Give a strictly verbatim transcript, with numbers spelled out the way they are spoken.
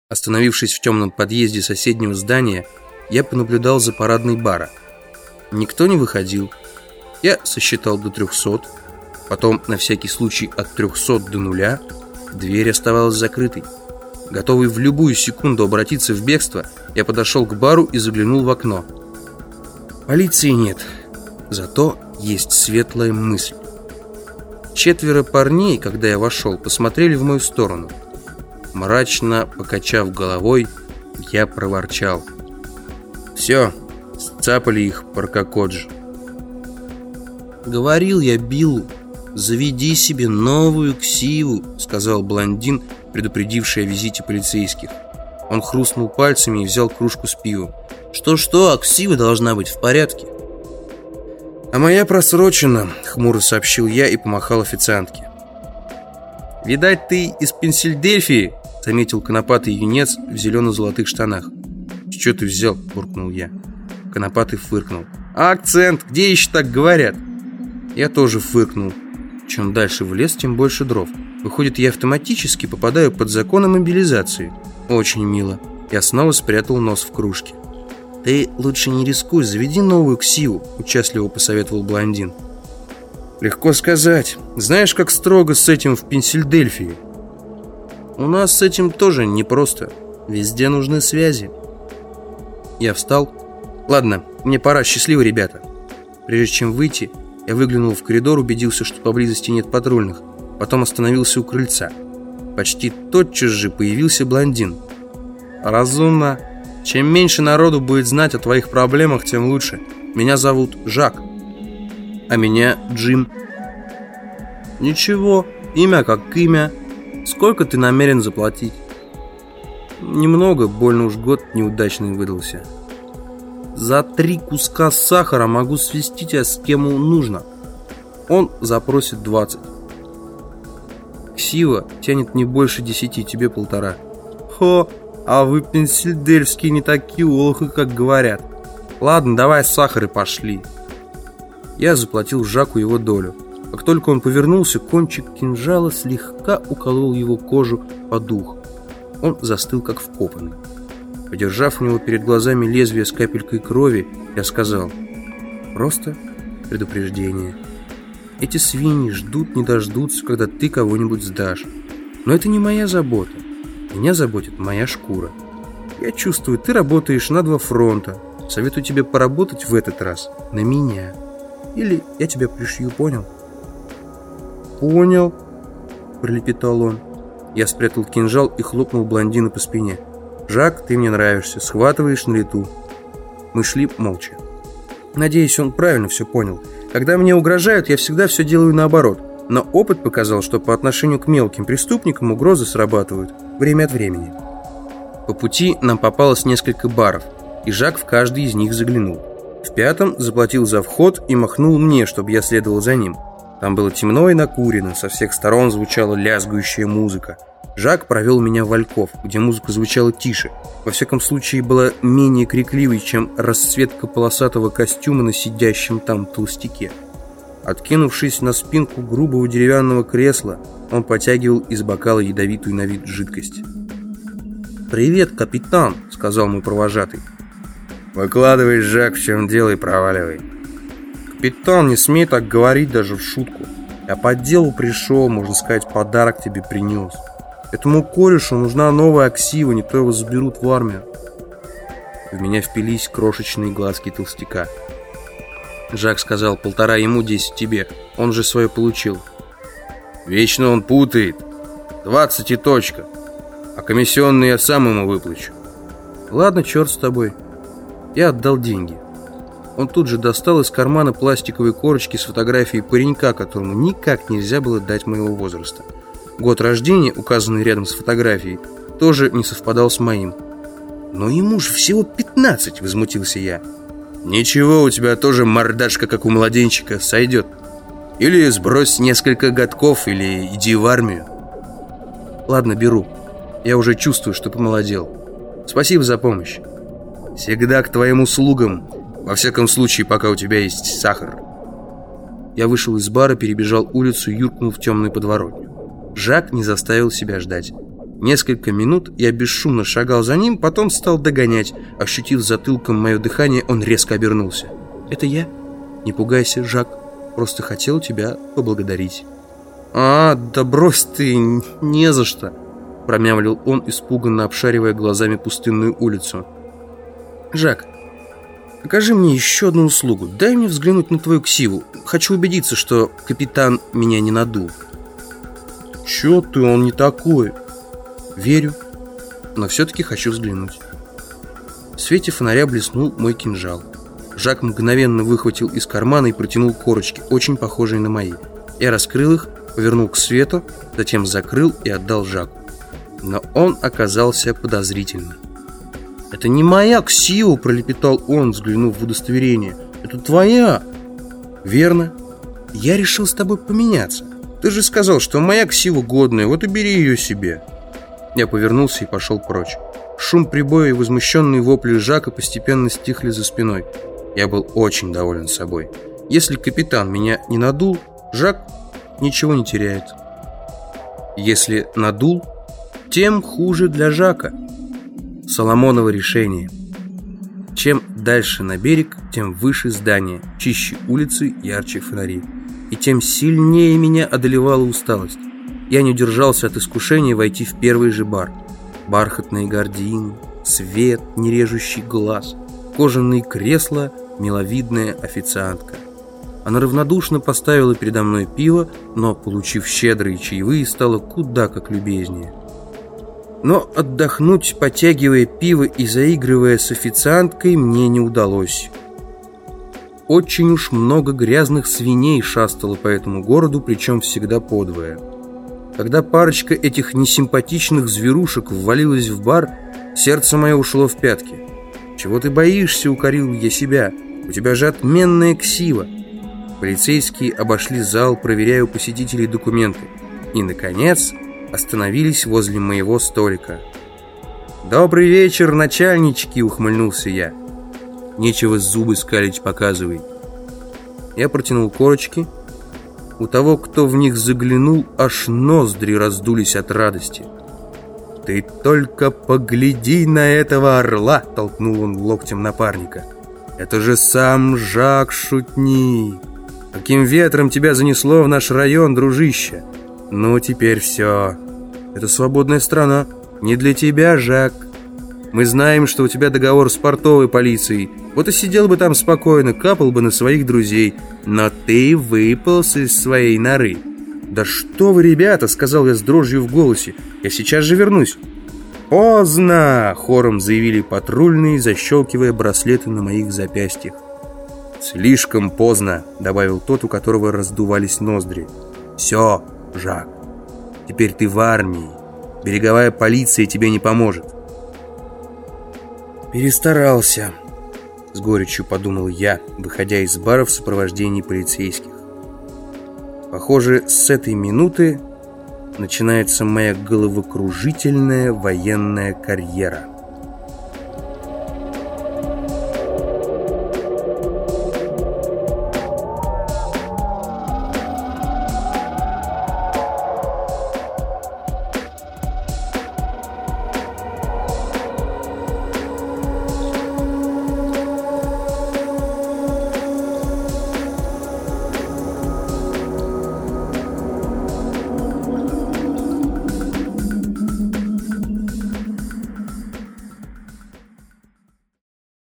Остановившись в темном подъезде соседнего здания, я понаблюдал за парадной бара. Никто не выходил. Я сосчитал до трехсот. Потом, на всякий случай, от трехсот до нуля. Дверь оставалась закрытой. Готовый в любую секунду обратиться в бегство, я подошел к бару и заглянул в окно. Полиции нет, зато есть светлая мысль. Четверо парней, когда я вошел, посмотрели в мою сторону. Мрачно покачав головой, я проворчал: «Все, сцапали их, паркокоджи». «Говорил я Биллу, заведи себе новую ксиву», — сказал блондин, предупредивший о визите полицейских. Он хрустнул пальцами и взял кружку с пивом. «Что-что, а ксива должна быть в порядке». «А моя просрочена», — хмуро сообщил я и помахал официантке. «Видать, ты из Пенсильдельфии», — заметил конопатый юнец в зелено-золотых штанах. «С чего ты взял?» — буркнул я. Конопатый фыркнул. «А акцент? Где еще так говорят?» Я тоже фыркнул. Чем дальше в лес, тем больше дров. Выходит, я автоматически попадаю под закон о мобилизации. Очень мило. Я снова спрятал нос в кружке. «Ты лучше не рискуй, заведи новую ксиву», — участливо посоветовал блондин. «Легко сказать. Знаешь, как строго с этим в Пенсильдельфии?» «У нас с этим тоже непросто. Везде нужны связи». Я встал. «Ладно, мне пора. Счастливо, ребята». Прежде чем выйти, я выглянул в коридор, убедился, что поблизости нет патрульных. Потом остановился у крыльца. Почти тотчас же появился блондин. «Разумно. Чем меньше народу будет знать о твоих проблемах, тем лучше. Меня зовут Жак». «А меня Джим». «Ничего, имя как имя. Сколько ты намерен заплатить?» «Немного, больно уж год неудачный выдался». «За три куска сахара могу свести тебя с кем нужно. Он запросит двадцать. Ксива тянет не больше десяти, тебе полтора». «Хо, а вы пенсильдельфские не такие олухи, как говорят. Ладно, давай сахар и пошли». Я заплатил Жаку его долю. Как только он повернулся, кончик кинжала слегка уколол его кожу под ухо. Он застыл, как вкопанный. Подержав у него перед глазами лезвие с капелькой крови, я сказал: «Просто предупреждение. Эти свиньи ждут не дождутся, когда ты кого-нибудь сдашь. Но это не моя забота. Меня заботит моя шкура. Я чувствую, ты работаешь на два фронта. Советую тебе поработать в этот раз на меня. Или я тебя пришью, понял?» «Понял», — пролепетал он. Я спрятал кинжал и хлопнул блондина по спине. «Жак, ты мне нравишься, схватываешь на лету». Мы шли молча. Надеюсь, он правильно все понял. Когда мне угрожают, я всегда все делаю наоборот. Но опыт показал, что по отношению к мелким преступникам угрозы срабатывают время от времени. По пути нам попалось несколько баров, и Жак в каждый из них заглянул. В пятом заплатил за вход и махнул мне, чтобы я следовал за ним. Там было темно и накурено, со всех сторон звучала лязгающая музыка. Жак провел меня в альков, где музыка звучала тише. Во всяком случае, была менее крикливой, чем расцветка полосатого костюма на сидящем там толстяке. Откинувшись на спинку грубого деревянного кресла, он потягивал из бокала ядовитую на вид жидкость. «Привет, капитан», — сказал мой провожатый. «Выкладывай, Жак, в чем дело, и проваливай». «Капитан, не смей так говорить даже в шутку. Я по делу пришел, можно сказать, подарок тебе принес. Этому корешу нужна новая ксива, не то его заберут в армию». В меня впились крошечные глазки толстяка. Жак сказал: «Полтора ему, десять тебе. Он же свое получил». «Вечно он путает. Двадцать и точка. А комиссионные я сам ему выплачу». «Ладно, черт с тобой». Я отдал деньги. Он тут же достал из кармана пластиковые корочки с фотографией паренька, которому никак нельзя было дать моего возраста. Год рождения, указанный рядом с фотографией, тоже не совпадал с моим. «Но ему же всего пятнадцать», — возмутился я. «Ничего, у тебя тоже мордашка, как у младенчика, сойдет. Или сбрось несколько годков, или иди в армию». «Ладно, беру. Я уже чувствую, что помолодел. Спасибо за помощь». «Всегда к твоим услугам. Во всяком случае, пока у тебя есть сахар». Я вышел из бара, перебежал улицу и юркнул в темную подворотню. Жак не заставил себя ждать. Несколько минут я бесшумно шагал за ним, потом стал догонять. Ощутив затылком мое дыхание, он резко обернулся. «Это я? Не пугайся, Жак. Просто хотел тебя поблагодарить». «А, да брось ты, не за что», — промямлил он, испуганно обшаривая глазами пустынную улицу. «Жак, окажи мне еще одну услугу. Дай мне взглянуть на твою ксиву. Хочу убедиться, что капитан меня не надул». «Че ты, он не такой». «Верю, но все-таки хочу взглянуть». В свете фонаря блеснул мой кинжал. Жак мгновенно выхватил из кармана и протянул корочки, очень похожие на мои. Я раскрыл их, повернул к свету, затем закрыл и отдал Жаку. Но он оказался подозрительным. «Это не моя ксива», — пролепетал он, взглянув в удостоверение. «Это твоя». «Верно. Я решил с тобой поменяться. Ты же сказал, что моя ксива годная, вот и бери ее себе». Я повернулся и пошел прочь. Шум прибоя и возмущенные вопли Жака постепенно стихли за спиной. Я был очень доволен собой. Если капитан меня не надул, Жак ничего не теряет. Если надул, тем хуже для Жака. Соломоново решение. Чем дальше на берег, тем выше здание, чище улицы, ярче фонари. И тем сильнее меня одолевала усталость. Я не удержался от искушения войти в первый же бар. Бархатные гардины, свет, не режущий глаз, кожаные кресла, миловидная официантка. Она равнодушно поставила передо мной пиво, но, получив щедрые чаевые, стала куда как любезнее. Но отдохнуть, потягивая пиво и заигрывая с официанткой, мне не удалось. Очень уж много грязных свиней шастало по этому городу, причем всегда подвое. Когда парочка этих несимпатичных зверушек ввалилась в бар, сердце мое ушло в пятки. «Чего ты боишься?» — укорил я себя. «У тебя же отменная ксива». Полицейские обошли зал, проверяя у посетителей документы. И, наконец, остановились возле моего столика. «Добрый вечер, начальнички!» — ухмыльнулся я. «Нечего зубы скалить, показывай». Я протянул корочки. У того, кто в них заглянул, аж ноздри раздулись от радости. «Ты только погляди на этого орла!» — толкнул он локтем напарника. «Это же сам Жак Шутни! Каким ветром тебя занесло в наш район, дружище? Ну, теперь все. Это свободная страна. Не для тебя, Жак. Мы знаем, что у тебя договор с портовой полицией. Вот и сидел бы там спокойно, капал бы на своих друзей. Но ты выполз из своей норы». «Да что вы, ребята!» — сказал я с дрожью в голосе. «Я сейчас же вернусь». «Поздно!» — хором заявили патрульные, защелкивая браслеты на моих запястьях. «Слишком поздно!» — добавил тот, у которого раздувались ноздри. «Все, Жак, теперь ты в армии. Береговая полиция тебе не поможет». «Перестарался», — с горечью подумал я, выходя из бара в сопровождении полицейских. Похоже, с этой минуты начинается моя головокружительная военная карьера.